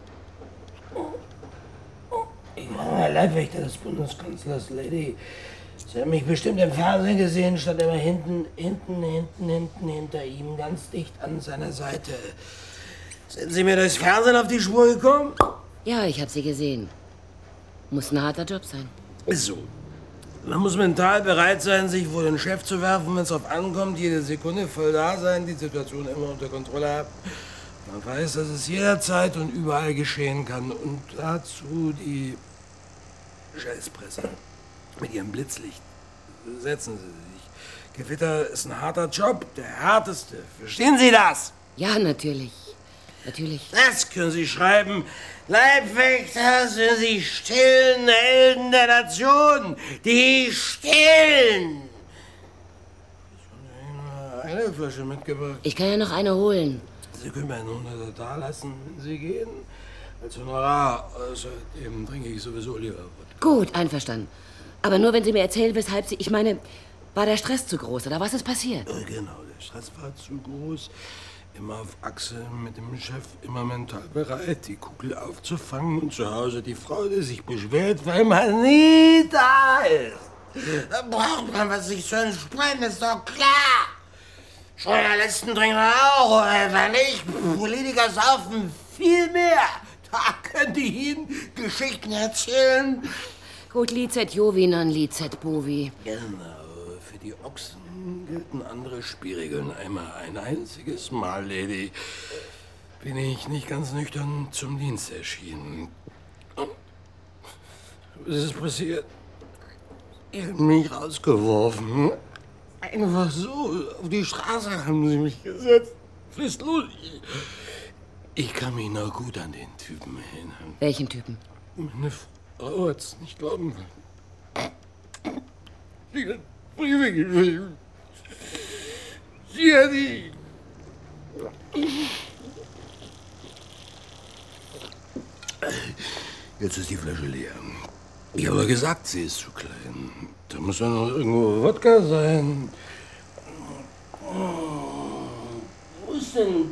Ich bin der Leibwächter des Bundeskanzlers, Lady. Sie haben mich bestimmt im Fernsehen gesehen, stand immer hinten hinter ihm, ganz dicht an seiner Seite. Sind Sie mir durchs Fernsehen auf die Spur gekommen?
Ja, ich habe Sie gesehen. Muss ein harter Job sein.
Ist so. Man muss mental bereit sein, sich vor den Chef zu werfen, wenn es drauf ankommt, jede Sekunde voll da sein, die Situation immer unter Kontrolle haben. Man weiß, dass es jederzeit und überall geschehen kann. Und dazu die Scheißpresse mit ihrem Blitzlicht. Setzen Sie sich. Gewitter ist ein harter Job, der härteste. Verstehen Sie das?
Ja, natürlich. Natürlich.
Das können Sie schreiben. Leibwächter sind die stillen Helden der Nation. Die Stillen. Ich habe eine Flasche mitgebracht.
Ich kann ja noch eine holen.
Sie können mir einen 100er da lassen, wenn Sie gehen. Als Honorar. Außerdem trinke ich sowieso lieber Wodka.
Gut, einverstanden. Aber nur, wenn Sie mir erzählen, weshalb Sie... Ich meine, war der Stress zu groß oder was ist passiert?
Genau, der Stress war zu groß. Immer auf Achse mit dem Chef, immer mental bereit, die Kugel aufzufangen. Und zu Hause die Frau, die sich beschwert, weil man nie da ist. Da braucht man was sich zu entspannen, ist doch klar. Journalisten trinken auch, oder nicht? Politiker saufen viel mehr. Da könnt ihr Ihnen Geschichten erzählen.
Gut, licet Jovi, non licet Bovi.
Genau, für die Ochsen gelten andere Spielregeln. Einmal ein einziges Mal, Lady, bin ich nicht ganz nüchtern zum Dienst erschienen. Was ist passiert? Ihr habt mich rausgeworfen. Einfach so, auf die Straße haben sie mich gesetzt. Fristlos. Ich kann mich noch gut an den Typen erinnern.
Welchen Typen?
Meine Frau hat's nicht glauben wollen. Sie hat Briefe geschrieben. Sie hat die... Jetzt ist die Flasche leer. Ich habe gesagt, sie ist zu klein. Da muss ja noch irgendwo Wodka sein. Wo ist denn...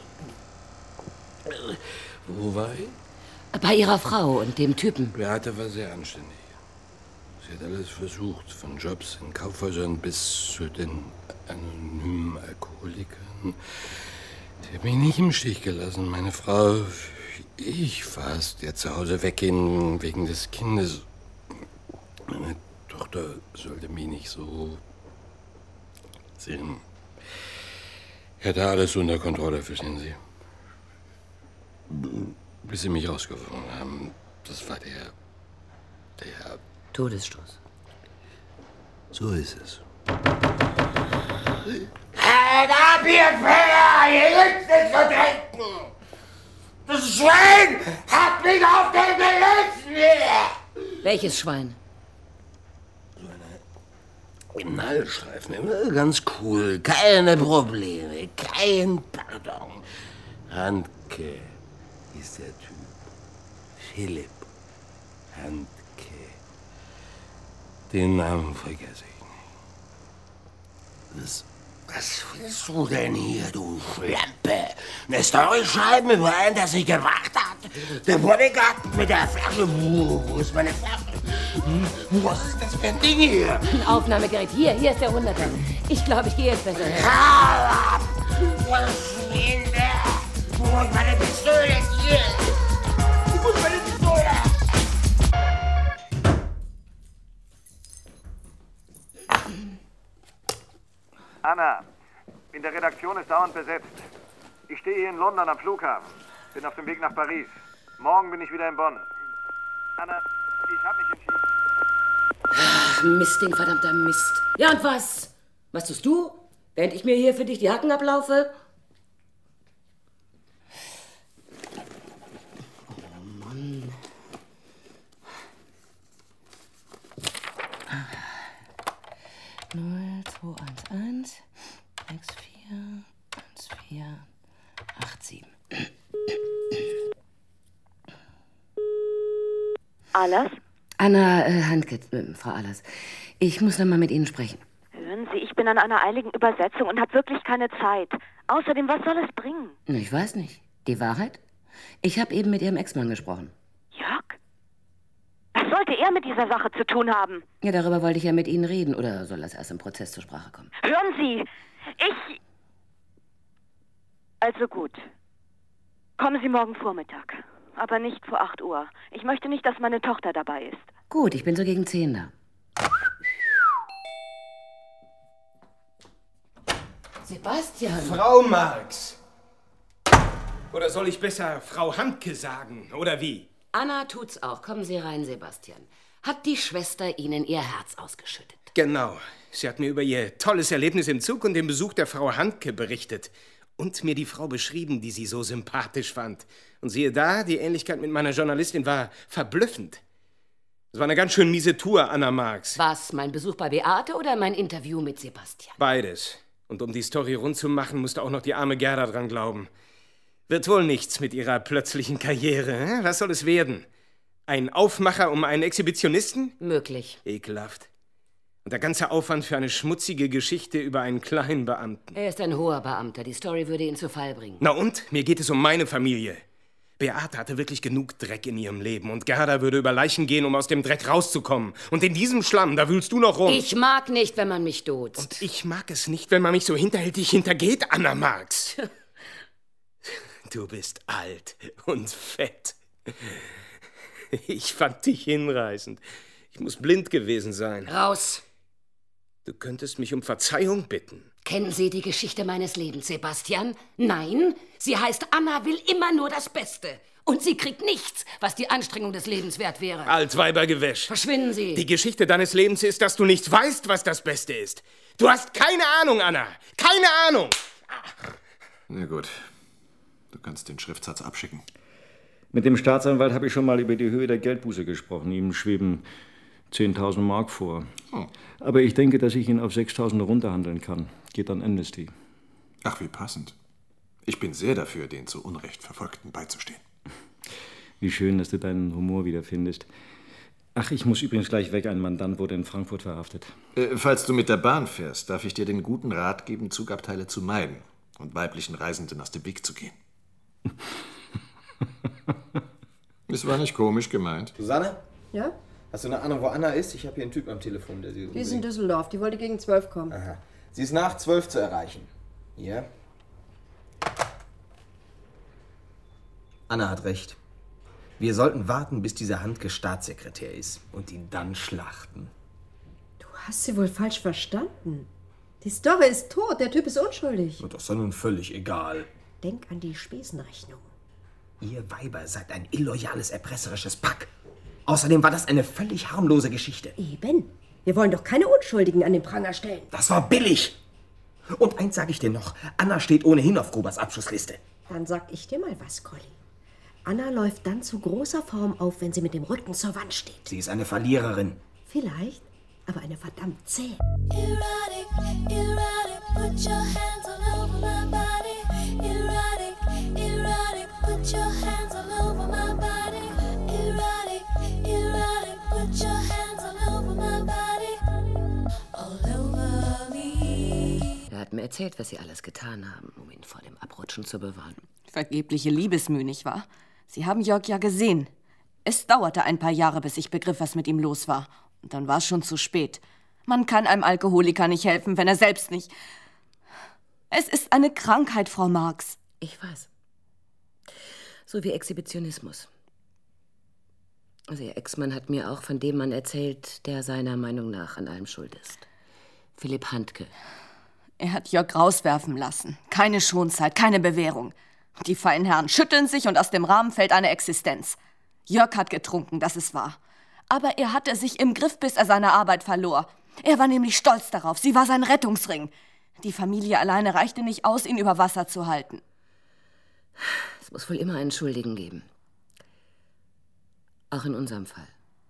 Wo war ich?
Bei Ihrer Frau und dem Typen.
Beate war sehr anständig. Sie hat alles versucht, von Jobs in Kaufhäusern bis zu den anonymen Alkoholikern. Sie hat mich nicht im Stich gelassen, meine Frau. Ich fast der zu Hause weggehen wegen des Kindes. Meine Tochter sollte mich nicht so sehen. Ich hatte alles unter Kontrolle, verstehen Sie? Bis Sie mich rausgefunden haben, das war der
Todesstoß.
So ist es.
Halt ab, ihr Finger! Hier gibt's nichts zu trinken! Das Schwein hat mich auf den Gelüsten hier!
Welches Schwein?
Knallstreifen, immer ganz cool, keine Probleme, kein Pardon. Handke ist der Typ. Philipp Handke. Den Namen vergesse ich nicht. Was willst du denn hier, du Schlampe? Eine Story schreiben über einen, der sich gemacht hat? Der Bodyguard mit der Flasche. Wo ist meine Flasche? Was ist das für ein Ding hier?
Ein Aufnahmegerät. Hier ist der 100er. Ich glaube, ich gehe jetzt besser hin.
Hau ab! Verschwinde! Wo ist meine Pistole hier? Wo ist meine Pistole?
Anna, in der Redaktion ist dauernd besetzt. Ich stehe hier in London am Flughafen. Bin auf dem Weg nach Paris. Morgen bin ich wieder in Bonn. Anna, ich habe mich entschieden.
Ach, Mistding, verdammter Mist. Ja, und was? Was tust du? Während ich mir hier für dich die Hacken ablaufe? Oh Mann. Null, 211, 641487.
Alas?
Anna Handke, Frau Alas. Ich muss noch mal mit Ihnen sprechen.
Hören Sie, ich bin an einer eiligen Übersetzung und habe wirklich keine Zeit. Außerdem, was soll es bringen?
Ich weiß nicht. Die Wahrheit? Ich habe eben mit Ihrem Ex-Mann gesprochen.
Jörg? Was soll sollte er mit dieser Sache zu tun haben?
Ja, darüber wollte ich ja mit Ihnen reden. Oder soll das erst im Prozess zur Sprache kommen?
Hören Sie, Also gut. Kommen Sie morgen Vormittag. Aber nicht vor 8 Uhr. Ich möchte nicht, dass meine Tochter dabei ist.
Gut, ich bin so gegen 10 da. Sebastian!
Frau Marx! Oder soll ich besser Frau Handke sagen, oder wie?
Anna tut's auch. Kommen Sie rein, Sebastian. Hat die Schwester Ihnen ihr Herz ausgeschüttet?
Genau. Sie hat mir über ihr tolles Erlebnis im Zug und den Besuch der Frau Handke berichtet. Und mir die Frau beschrieben, die sie so sympathisch fand. Und siehe da, die Ähnlichkeit mit meiner Journalistin war verblüffend. Es war eine ganz schön miese Tour, Anna Marx.
Was, mein Besuch bei Beate oder mein Interview mit Sebastian?
Beides. Und um die Story rund zu machen, musste auch noch die arme Gerda dran glauben. Wird wohl nichts mit ihrer plötzlichen Karriere. Was soll es werden? Ein Aufmacher um einen Exhibitionisten?
Möglich.
Ekelhaft. Und der ganze Aufwand für eine schmutzige Geschichte über einen kleinen Beamten.
Er ist ein hoher Beamter. Die Story würde ihn zu Fall bringen.
Na und? Mir geht es um meine Familie. Beate hatte wirklich genug Dreck in ihrem Leben. Und Gerda würde über Leichen gehen, um aus dem Dreck rauszukommen. Und in diesem Schlamm, da wühlst du noch rum.
Ich mag nicht, wenn man mich duzt.
Und ich mag es nicht, wenn man mich so hinterhältig hintergeht, Anna Marx. Du bist alt und fett. Ich fand dich hinreißend. Ich muss blind gewesen sein.
Raus!
Du könntest mich um Verzeihung bitten.
Kennen Sie die Geschichte meines Lebens, Sebastian? Nein, sie heißt Anna will immer nur das Beste. Und sie kriegt nichts, was die Anstrengung des Lebens wert wäre.
Altweibergewäsch.
Verschwinden Sie.
Die Geschichte deines Lebens ist, dass du nicht weißt, was das Beste ist. Du hast keine Ahnung, Anna. Keine Ahnung.
Na gut. Du kannst den Schriftsatz abschicken.
Mit dem Staatsanwalt habe ich schon mal über die Höhe der Geldbuße gesprochen. Ihm schweben 10.000 Mark vor.
Oh.
Aber ich denke, dass ich ihn auf 6.000 runterhandeln kann. Geht an Amnesty.
Ach, wie passend. Ich bin sehr dafür, den zu Unrecht Verfolgten beizustehen.
Wie schön, dass du deinen Humor wiederfindest. Ach, ich muss übrigens gleich weg. Ein Mandant wurde in Frankfurt verhaftet.
Falls du mit der Bahn fährst, darf ich dir den guten Rat geben, Zugabteile zu meiden und weiblichen Reisenden aus dem Weg zu gehen. Es war nicht komisch gemeint.
Susanne?
Ja?
Hast du eine Ahnung, wo Anna ist? Ich habe hier einen Typ am Telefon, der sie...
Die ist in Düsseldorf. Die wollte gegen 12 kommen.
Aha. Sie ist nach 12 zu erreichen. Ja? Anna hat recht. Wir sollten warten, bis dieser Handke Staatssekretär ist und ihn dann schlachten.
Du hast sie wohl falsch verstanden. Die Story ist tot. Der Typ ist unschuldig.
Und das ist doch nun völlig egal.
Denk an die Spesenrechnung.
Ihr Weiber seid ein illoyales, erpresserisches Pack. Außerdem war das eine völlig harmlose Geschichte.
Eben. Wir wollen doch keine Unschuldigen an den Pranger stellen.
Das war billig. Und eins sage ich dir noch. Anna steht ohnehin auf Grubers Abschussliste.
Dann sag ich dir mal was, Colli. Anna läuft dann zu großer Form auf, wenn sie mit dem Rücken zur Wand steht.
Sie ist eine Verliererin.
Vielleicht, aber eine verdammt zäh.
Erotic, erotic, put your hands all over my body. Erotic, erotic, put your hands all over my body. Erotic, erotic, put your hands all over my body. All over me.
Er hat mir erzählt, was Sie alles getan haben, um ihn vor dem Abrutschen zu bewahren.
Vergebliche Liebesmüh, nicht wahr? Sie haben Jörg ja gesehen. Es dauerte ein paar Jahre, bis ich begriff, was mit ihm los war. Und dann war es schon zu spät. Man kann einem Alkoholiker nicht helfen, wenn er selbst nicht... Es ist eine Krankheit, Frau Marx.
Ich weiß. So wie Exhibitionismus. Also Ihr Ex-Mann hat mir auch von dem Mann erzählt, der seiner Meinung nach an allem schuld ist. Philipp Handke.
Er hat Jörg rauswerfen lassen. Keine Schonzeit, keine Bewährung. Die feinen Herren schütteln sich und aus dem Rahmen fällt eine Existenz. Jörg hat getrunken, das ist wahr. Aber er hatte sich im Griff, bis er seine Arbeit verlor. Er war nämlich stolz darauf. Sie war sein Rettungsring. Die Familie alleine reichte nicht aus, ihn über Wasser zu halten.
Es muss wohl immer einen Schuldigen geben. Auch in unserem Fall.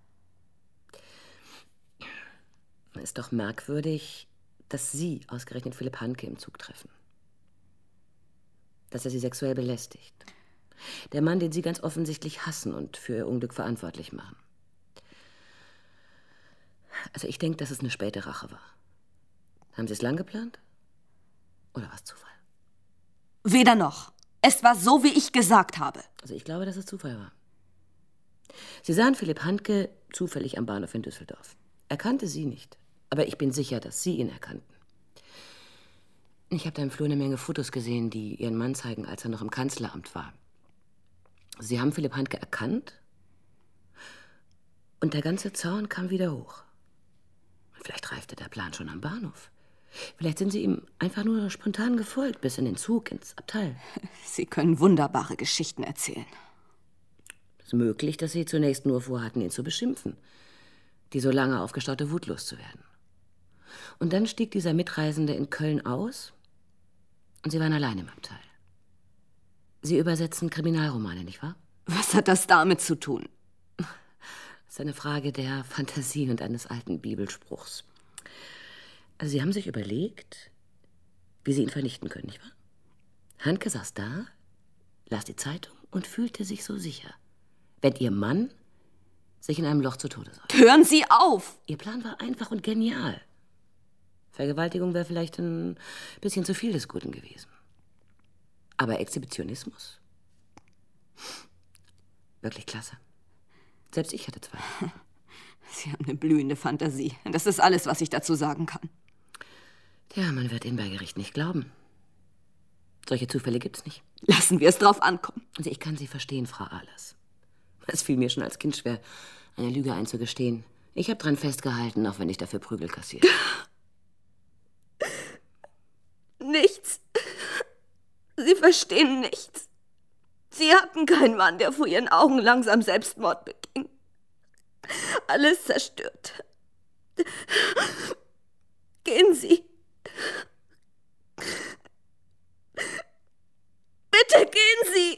Es ist doch merkwürdig, dass Sie ausgerechnet Philipp Handke im Zug treffen. Dass er Sie sexuell belästigt. Der Mann, den Sie ganz offensichtlich hassen und für Ihr Unglück verantwortlich machen. Also ich denke, dass es eine späte Rache war. Haben Sie es lang geplant? Oder war es Zufall?
Weder noch. Es war so, wie ich gesagt habe.
Also ich glaube, dass es Zufall war. Sie sahen Philipp Handke zufällig am Bahnhof in Düsseldorf. Er kannte Sie nicht, aber ich bin sicher, dass Sie ihn erkannten. Ich habe da im Flur eine Menge Fotos gesehen, die Ihren Mann zeigen, als er noch im Kanzleramt war. Sie haben Philipp Handke erkannt und der ganze Zorn kam wieder hoch. Vielleicht reifte der Plan schon am Bahnhof. Vielleicht sind Sie ihm einfach nur spontan gefolgt, bis in den Zug, ins Abteil.
Sie können wunderbare Geschichten erzählen.
Es ist möglich, dass Sie zunächst nur vorhatten, ihn zu beschimpfen, die so lange aufgestaute Wut loszuwerden. Und dann stieg dieser Mitreisende in Köln aus und Sie waren allein im Abteil. Sie übersetzen Kriminalromane, nicht wahr?
Was hat das damit zu tun?
Das ist eine Frage der Fantasie und eines alten Bibelspruchs. Also Sie haben sich überlegt, wie Sie ihn vernichten können, nicht wahr? Handke saß da, las die Zeitung und fühlte sich so sicher, wenn Ihr Mann sich in einem Loch zu Tode sah.
Hören Sie auf!
Ihr Plan war einfach und genial. Vergewaltigung wäre vielleicht ein bisschen zu viel des Guten gewesen. Aber Exhibitionismus? Wirklich klasse. Selbst ich hatte Zweifel.
Sie haben eine blühende Fantasie. Das ist alles, was ich dazu sagen kann.
Tja, man wird Ihnen bei Gericht nicht glauben. Solche Zufälle gibt's nicht.
Lassen wir es drauf ankommen.
Also ich kann Sie verstehen, Frau Ahlers. Es fiel mir schon als Kind schwer, eine Lüge einzugestehen. Ich habe dran festgehalten, auch wenn ich dafür Prügel kassierte.
Nichts. Sie verstehen nichts. Sie hatten keinen Mann, der vor Ihren Augen langsam Selbstmord beging. Alles zerstört. Gehen Sie. Bitte gehen Sie.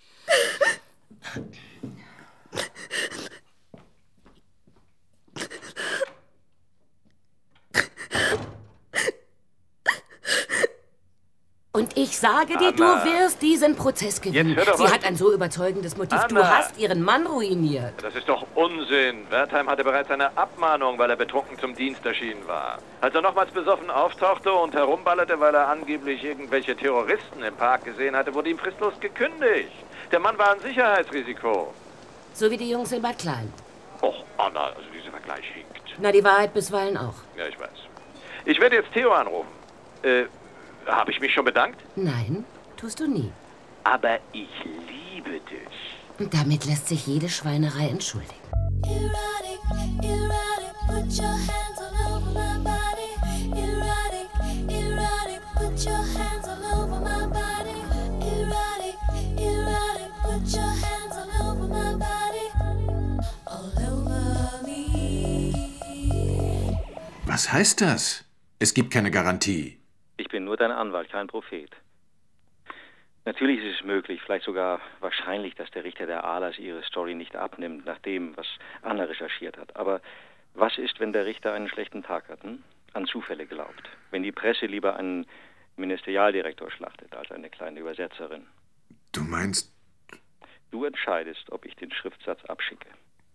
Und ich sage dir, du wirst diesen Prozess gewinnen.
Jetzt hör doch
Sie
mal.
hat ein so überzeugendes Motiv. Du
Anna.
hast ihren Mann ruiniert.
Das ist doch Unsinn. Wertheim hatte bereits eine Abmahnung, weil er betrunken zum Dienst erschienen war. Als er nochmals besoffen auftauchte und herumballerte, weil er angeblich irgendwelche Terroristen im Park gesehen hatte, wurde ihm fristlos gekündigt. Der Mann war ein Sicherheitsrisiko.
So wie die Jungs in Bad Klein.
Och, Anna, also dieser Vergleich hinkt.
Na, die Wahrheit bisweilen auch.
Ja, ich weiß. Ich werde jetzt Theo anrufen. Habe ich mich schon bedankt?
Nein, tust du nie.
Aber ich liebe dich.
Und damit lässt sich jede Schweinerei entschuldigen.
Erotic, erotic, put your hands all over my body. Erotic, erotic, put your hands all over my body. Erotic, erotic, put your hands all over my body. All over me.
Was heißt das? Es gibt keine Garantie.
Ich bin nur dein Anwalt, kein Prophet. Natürlich ist es möglich, vielleicht sogar wahrscheinlich, dass der Richter der Ahlers ihre Story nicht abnimmt, nach dem, was Anna recherchiert hat. Aber was ist, wenn der Richter einen schlechten Tag hat, an Zufälle glaubt? Wenn die Presse lieber einen Ministerialdirektor schlachtet, als eine kleine Übersetzerin?
Du meinst...
Du entscheidest, ob ich den Schriftsatz abschicke.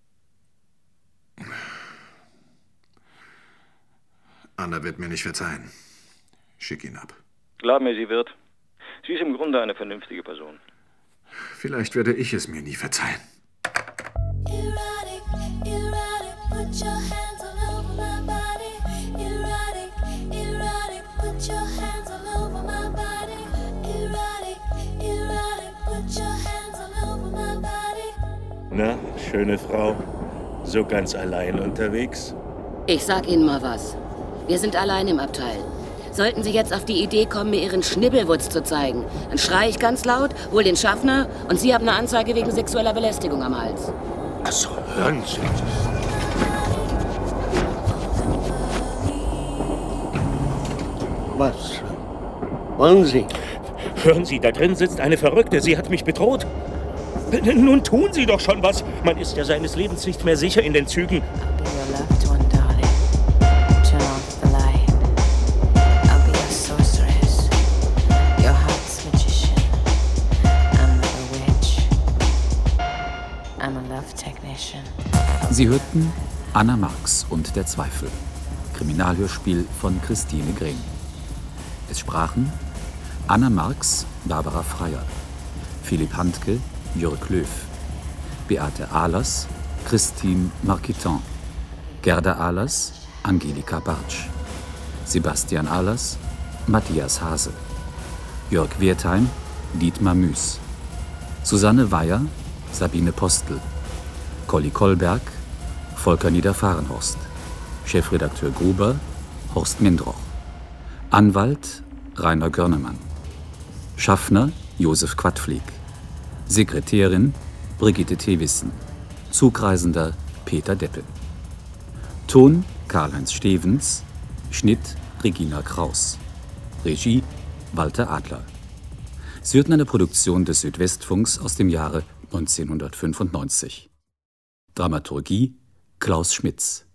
Anna wird mir nicht verzeihen. Schick ihn ab.
Glaub mir, sie wird. Sie ist im Grunde eine vernünftige Person.
Vielleicht werde ich es mir nie verzeihen.
Erotic, erotic, put your hands all over my body. Erotic, erotic, put your hands all over my body. Erotic, erotic, put your hands all over my body.
Na, schöne Frau, so ganz allein unterwegs?
Ich sag Ihnen mal was. Wir sind allein im Abteil. Sollten Sie jetzt auf die Idee kommen, mir Ihren Schnibbelwutz zu zeigen, dann schreie ich ganz laut, hol den Schaffner und Sie haben eine Anzeige wegen sexueller Belästigung am Hals.
Ach so, hören Sie.
Was wollen Sie?
Hören Sie, da drin sitzt eine Verrückte. Sie hat mich bedroht. Nun tun Sie doch schon was. Man ist ja seines Lebens nicht mehr sicher in den Zügen.
Your loved one, darling. Turn off the light. I'll be your sorceress, your heart's magician. I'm not a witch. I'm a love technician.
Sie hörten Anna Marx und der Zweifel. Kriminalhörspiel von Christine Green. Es sprachen Anna Marx, Barbara Freier, Philipp Handke, Jörg Löw, Beate Ahlers, Christine Marquiton, Gerda Ahlers, Angelika Bartsch, Sebastian Ahlers, Matthias Hase, Jörg Wertheim, Dietmar Müß, Susanne Weyer, Sabine Postel, Colli Kolberg, Volker Niederfahrenhorst, Chefredakteur Gruber, Horst Mindroch, Anwalt Rainer Görnemann, Schaffner Josef Quadflieg, Sekretärin Brigitte Thewissen, Zugreisender Peter Deppe. Ton Karl-Heinz Stevens, Schnitt Regina Kraus, Regie Walter Adler. Sie hörten eine Produktion des Südwestfunks aus dem Jahre 1995. Dramaturgie Klaus Schmitz.